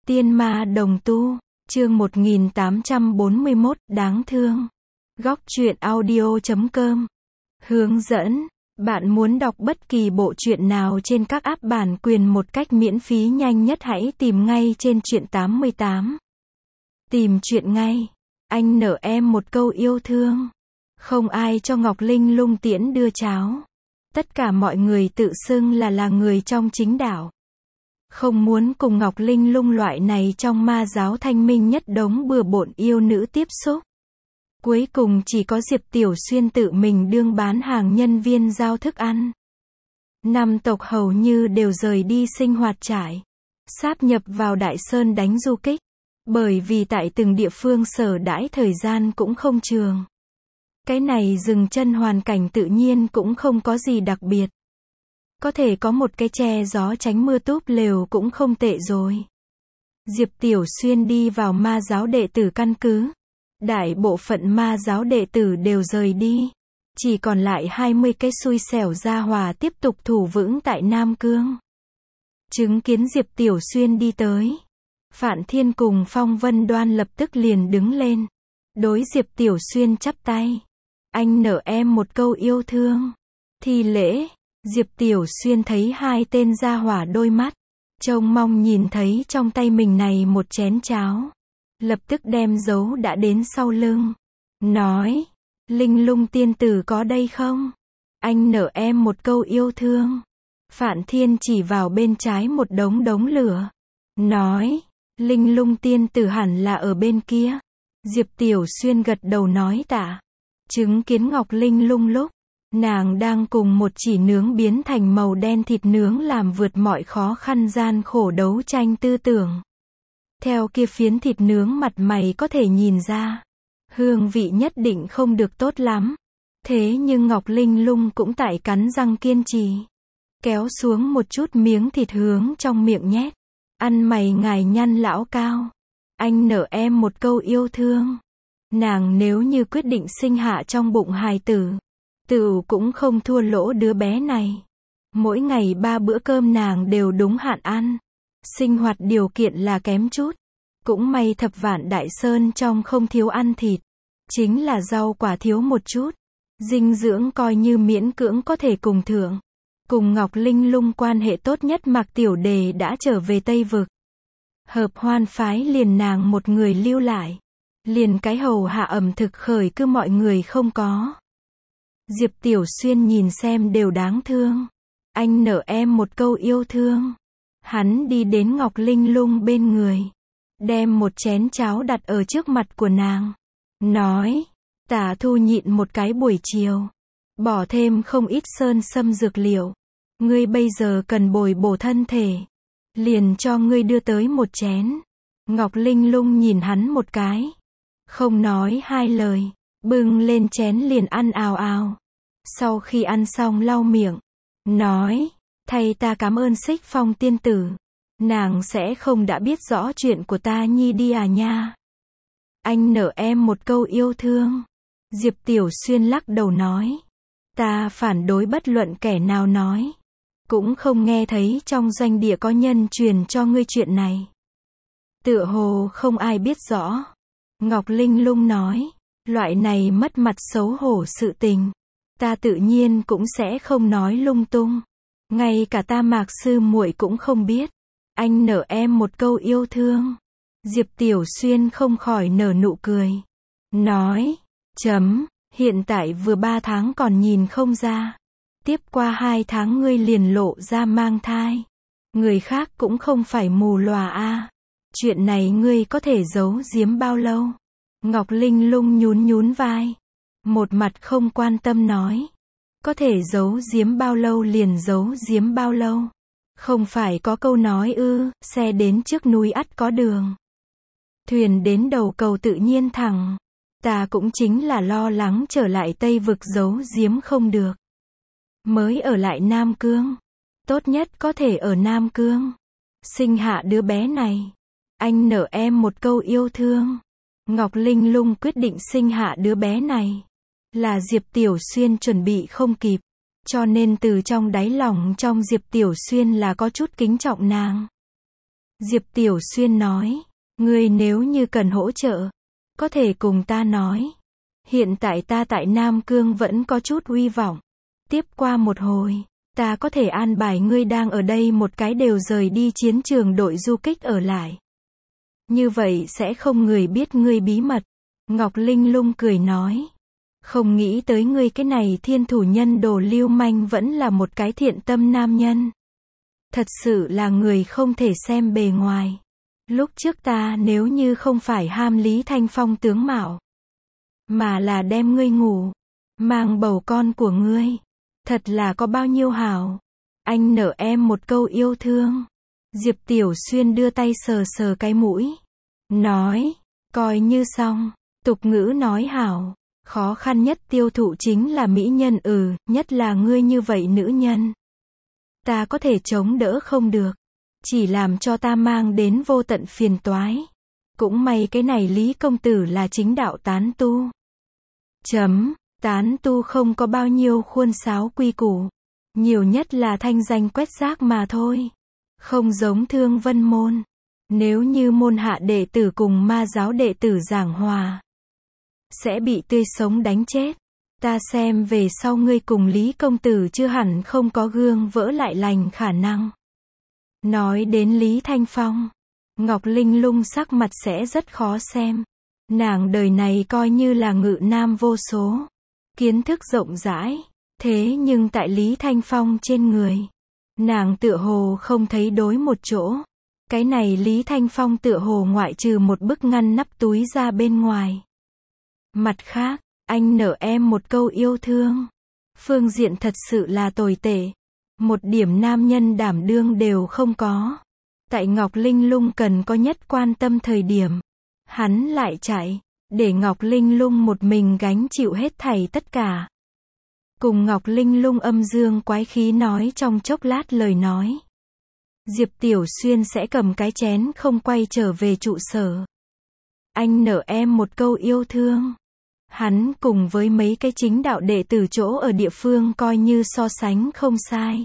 Tiên ma đồng tu, chương 1841, đáng thương. Góc truyện audio.com. Hướng dẫn, bạn muốn đọc bất kỳ bộ truyện nào trên các app bản quyền một cách miễn phí nhanh nhất hãy tìm ngay trên truyện 88. Tìm truyện ngay. Anh nợ em một câu yêu thương. Không ai cho Ngọc Linh Lung tiễn đưa cháo. Tất cả mọi người tự xưng là người trong chính đạo. Không muốn cùng Ngọc Linh Lung loại này trong ma giáo thanh minh nhất đống bừa bộn yêu nữ tiếp xúc. Cuối cùng chỉ có Diệp Tiểu Xuyên tự mình đương bán hàng nhân viên giao thức ăn. Năm tộc hầu như đều rời đi sinh hoạt trải. Sáp nhập vào Đại Sơn đánh du kích. Bởi vì tại từng địa phương sở đãi thời gian cũng không trường. Cái này dừng chân hoàn cảnh tự nhiên cũng không có gì đặc biệt. Có thể có một cái che gió tránh mưa túp lều cũng không tệ rồi. Diệp Tiểu Xuyên đi vào ma giáo đệ tử căn cứ. Đại bộ phận ma giáo đệ tử đều rời đi. Chỉ còn lại 20 cái xui xẻo gia hỏa tiếp tục thủ vững tại Nam Cương. Chứng kiến Diệp Tiểu Xuyên đi tới. Phạn Thiên cùng Phong Vân Đoan lập tức liền đứng lên. Đối Diệp Tiểu Xuyên chắp tay. Anh nợ em một câu yêu thương. Thi lễ. Diệp Tiểu Xuyên thấy hai tên gia hỏa đôi mắt. Trông mong nhìn thấy trong tay mình này một chén cháo. Lập tức đem dấu đã đến sau lưng. Nói. Linh Lung tiên tử có đây không? Anh nợ em một câu yêu thương. Phạn Thiên chỉ vào bên trái một đống lửa. Nói. Linh Lung tiên tử hẳn là ở bên kia. Diệp Tiểu Xuyên gật đầu nói tạ. Chứng kiến Ngọc Linh Lung lúc. Nàng đang cùng một chỉ nướng biến thành màu đen thịt nướng làm vượt mọi khó khăn gian khổ đấu tranh tư tưởng. Theo kia phiến thịt nướng mặt mày có thể nhìn ra. Hương vị nhất định không được tốt lắm. Thế nhưng Ngọc Linh Lung cũng tại cắn răng kiên trì. Kéo xuống một chút miếng thịt hướng trong miệng nhét. Ăn mày ngài nhăn lão cao. Anh nợ em một câu yêu thương. Nàng nếu như quyết định sinh hạ trong bụng hài tử. Tựu cũng không thua lỗ đứa bé này. Mỗi ngày 3 bữa cơm nàng đều đúng hạn ăn. Sinh hoạt điều kiện là kém chút. Cũng may Thập Vạn Đại Sơn trong không thiếu ăn thịt. Chính là rau quả thiếu một chút. Dinh dưỡng coi như miễn cưỡng có thể cùng thượng. Cùng Ngọc Linh Lung quan hệ tốt nhất Mạc Tiểu Đề đã trở về Tây Vực. Hợp Hoan phái liền nàng một người lưu lại. Liền cái hầu hạ ẩm thực khởi cứ mọi người không có. Diệp Tiểu Xuyên nhìn xem đều đáng thương. Anh nợ em một câu yêu thương. Hắn đi đến Ngọc Linh Lung bên người. Đem một chén cháo đặt ở trước mặt của nàng. Nói. Tả thu nhịn một cái buổi chiều. Bỏ thêm không ít sơn sâm dược liệu. Ngươi bây giờ cần bồi bổ thân thể. Liền cho ngươi đưa tới một chén. Ngọc Linh Lung nhìn hắn một cái. Không nói hai lời. Bưng lên chén liền ăn ào ào. Sau khi ăn xong lau miệng. Nói. Thầy ta cảm ơn Xích Phong tiên tử. Nàng sẽ không đã biết rõ chuyện của ta nhi đi à nha. Anh nợ em một câu yêu thương. Diệp Tiểu Xuyên lắc đầu nói. Ta phản đối bất luận kẻ nào nói. Cũng không nghe thấy trong doanh địa có nhân truyền cho ngươi chuyện này. Tựa hồ không ai biết rõ. Ngọc Linh Lung nói. Loại này mất mặt xấu hổ sự tình. Ta tự nhiên cũng sẽ không nói lung tung. Ngay cả ta Mạc sư muội cũng không biết. Anh nợ em một câu yêu thương. Diệp Tiểu Xuyên không khỏi nở nụ cười. Nói. Hiện tại vừa 3 tháng còn nhìn không ra. Tiếp qua 2 tháng ngươi liền lộ ra mang thai. Người khác cũng không phải mù lòa a. Chuyện này ngươi có thể giấu giếm bao lâu? Ngọc Linh Lung nhún vai. Một mặt không quan tâm nói. Có thể giấu giếm bao lâu liền giấu giếm bao lâu. Không phải có câu nói ư, xe đến trước núi ắt có đường. Thuyền đến đầu cầu tự nhiên thẳng. Ta cũng chính là lo lắng trở lại Tây Vực giấu giếm không được. Mới ở lại Nam Cương. Tốt nhất có thể ở Nam Cương. Sinh hạ đứa bé này. Anh nợ em một câu yêu thương. Ngọc Linh Lung quyết định sinh hạ đứa bé này. Là Diệp Tiểu Xuyên chuẩn bị không kịp. Cho nên từ trong đáy lòng trong Diệp Tiểu Xuyên là có chút kính trọng nàng. Diệp Tiểu Xuyên nói, ngươi nếu như cần hỗ trợ, có thể cùng ta nói. Hiện tại ta tại Nam Cương vẫn có chút uy vọng. Tiếp qua một hồi, ta có thể an bài ngươi đang ở đây một cái đều rời đi chiến trường đội du kích ở lại. Như vậy sẽ không người biết ngươi bí mật. Ngọc Linh Lung cười nói. Không nghĩ tới ngươi cái này thiên thủ nhân đồ lưu manh vẫn là một cái thiện tâm nam nhân. Thật sự là người không thể xem bề ngoài. Lúc trước ta nếu như không phải ham Lý Thanh Phong tướng mạo, mà là đem ngươi ngủ, mang bầu con của ngươi, thật là có bao nhiêu hảo. Anh nợ em một câu yêu thương. Diệp Tiểu Xuyên đưa tay sờ sờ cái mũi, nói, coi như xong. Tục ngữ nói hảo, khó khăn nhất tiêu thụ chính là mỹ nhân, nhất là ngươi như vậy nữ nhân. Ta có thể chống đỡ không được, chỉ làm cho ta mang đến vô tận phiền toái. Cũng may cái này Lý công tử là chính đạo tán tu. Tán tu không có bao nhiêu khuôn sáo quy củ, nhiều nhất là thanh danh quét rác mà thôi. Không giống Thương Vân môn. Nếu như môn hạ đệ tử cùng ma giáo đệ tử giảng hòa, sẽ bị tươi sống đánh chết. Ta xem về sau ngươi cùng Lý công tử chưa hẳn không có gương vỡ lại lành khả năng. Nói đến Lý Thanh Phong, Ngọc Linh Lung sắc mặt sẽ rất khó xem. Nàng đời này coi như là ngự nam vô số, kiến thức rộng rãi, thế nhưng tại Lý Thanh Phong trên người, nàng tựa hồ không thấy đối một chỗ. Cái này Lý Thanh Phong tựa hồ ngoại trừ một bức ngăn nắp túi ra bên ngoài. Mặt khác, anh nợ em một câu yêu thương. Phương diện thật sự là tồi tệ. Một điểm nam nhân đảm đương đều không có. Tại Ngọc Linh Lung cần có nhất quan tâm thời điểm, hắn lại chạy, để Ngọc Linh Lung một mình gánh chịu hết thảy tất cả. Cùng Ngọc Linh Lung âm dương quái khí nói trong chốc lát lời nói, Diệp Tiểu Xuyên sẽ cầm cái chén không quay trở về trụ sở. Anh nợ em một câu yêu thương. Hắn cùng với mấy cái chính đạo đệ tử chỗ ở địa phương coi như so sánh không sai.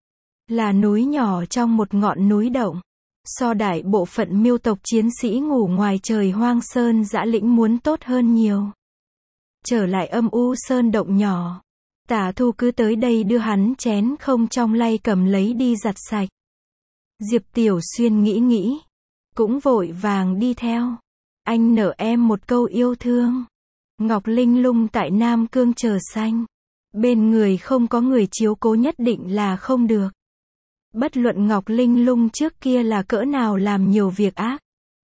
Là núi nhỏ trong một ngọn núi động. So đại bộ phận miêu tộc chiến sĩ ngủ ngoài trời hoang sơn dã lĩnh muốn tốt hơn nhiều. Trở lại âm u sơn động nhỏ, Tả Thu cứ tới đây đưa hắn chén không trong lay cầm lấy đi giặt sạch. Diệp Tiểu Xuyên nghĩ, cũng vội vàng đi theo. Anh nợ em một câu yêu thương. Ngọc Linh Lung tại Nam Cương chờ xanh. Bên người không có người chiếu cố nhất định là không được. Bất luận Ngọc Linh Lung trước kia là cỡ nào làm nhiều việc ác,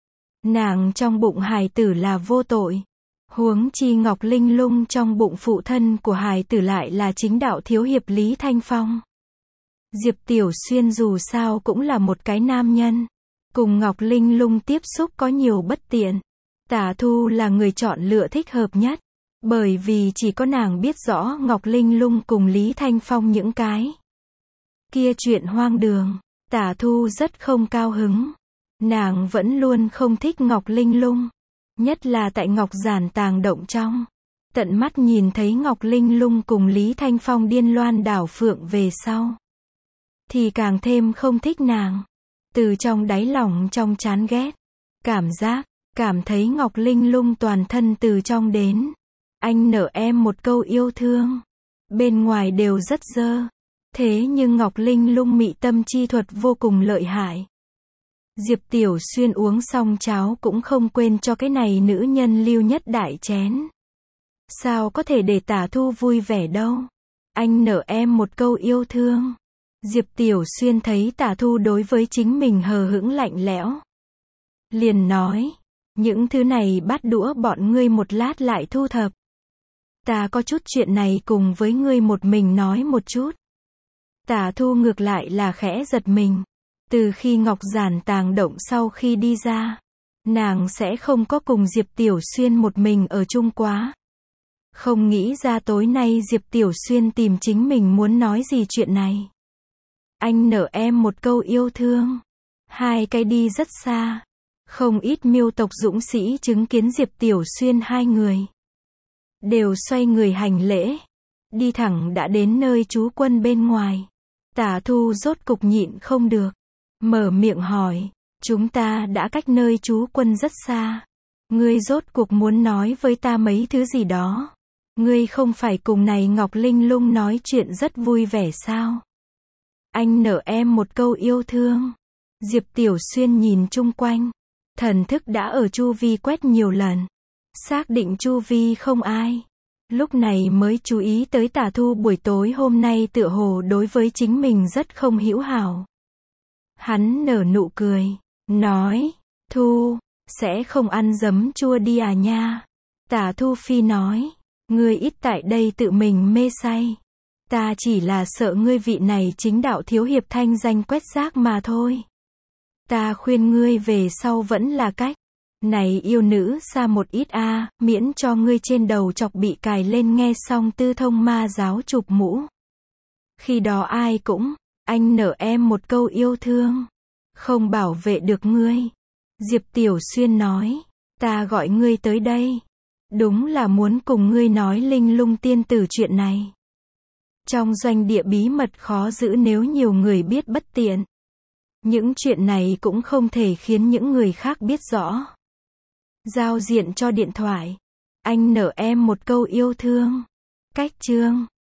nàng trong bụng hài tử là vô tội. Huống chi Ngọc Linh Lung trong bụng phụ thân của hài tử lại là chính đạo thiếu hiệp Lý Thanh Phong. Diệp Tiểu Xuyên dù sao cũng là một cái nam nhân. Cùng Ngọc Linh Lung tiếp xúc có nhiều bất tiện. Tả Thu là người chọn lựa thích hợp nhất. Bởi vì chỉ có nàng biết rõ Ngọc Linh Lung cùng Lý Thanh Phong những cái kia chuyện hoang đường. Tả Thu rất không cao hứng. Nàng vẫn luôn không thích Ngọc Linh Lung. Nhất là tại Ngọc Giản tàng động trong. Tận mắt nhìn thấy Ngọc Linh Lung cùng Lý Thanh Phong điên loan đảo phượng về sau, thì càng thêm không thích nàng. Từ trong đáy lòng trong chán ghét. Cảm thấy Ngọc Linh Lung toàn thân từ trong đến. Anh nợ em một câu yêu thương. Bên ngoài đều rất dơ. Thế nhưng Ngọc Linh Lung mị tâm chi thuật vô cùng lợi hại. Diệp Tiểu Xuyên uống xong cháo cũng không quên cho cái này nữ nhân lưu nhất đại chén. Sao có thể để Tả Thu vui vẻ đâu. Anh nợ em một câu yêu thương. Diệp Tiểu Xuyên thấy Tả Thu đối với chính mình hờ hững lạnh lẽo, liền nói, những thứ này bát đũa bọn ngươi một lát lại thu thập. Ta có chút chuyện này cùng với ngươi một mình nói một chút. Tả Thu ngược lại là khẽ giật mình. Từ khi Ngọc Giản tàng động sau khi đi ra, nàng sẽ không có cùng Diệp Tiểu Xuyên một mình ở chung quá. Không nghĩ ra tối nay Diệp Tiểu Xuyên tìm chính mình muốn nói gì chuyện này. Anh nợ em một câu yêu thương. Hai cái đi rất xa. Không ít miêu tộc dũng sĩ chứng kiến Diệp Tiểu Xuyên hai người, đều xoay người hành lễ. Đi thẳng đã đến nơi trú quân bên ngoài. Tả Thu rốt cục nhịn không được. Mở miệng hỏi. Chúng ta đã cách nơi trú quân rất xa. Ngươi rốt cuộc muốn nói với ta mấy thứ gì đó? Ngươi không phải cùng này Ngọc Linh Lung nói chuyện rất vui vẻ sao? Anh nợ em một câu yêu thương. Diệp Tiểu Xuyên nhìn chung quanh. Thần thức đã ở chu vi quét nhiều lần. Xác định chu vi không ai. Lúc này mới chú ý tới Tả Thu buổi tối hôm nay tựa hồ đối với chính mình rất không hữu hảo. Hắn nở nụ cười. Nói. Thu. Sẽ không ăn giấm chua đi à nha. Tả Thu Phi nói. Ngươi ít tại đây tự mình mê say. Ta chỉ là sợ ngươi vị này chính đạo thiếu hiệp thanh danh quét rác mà thôi. Ta khuyên ngươi về sau vẫn là cách. Này yêu nữ xa một ít a, miễn cho ngươi trên đầu chọc bị cài lên nghe xong Tư Thông ma giáo chụp mũ. Khi đó ai cũng, anh nợ em một câu yêu thương. Không bảo vệ được ngươi. Diệp Tiểu Xuyên nói, ta gọi ngươi tới đây. Đúng là muốn cùng ngươi nói Linh Lung tiên tử chuyện này. Trong doanh địa bí mật khó giữ nếu nhiều người biết bất tiện. Những chuyện này cũng không thể khiến những người khác biết rõ. Giao diện cho điện thoại. Anh nợ em một câu yêu thương. Cách chương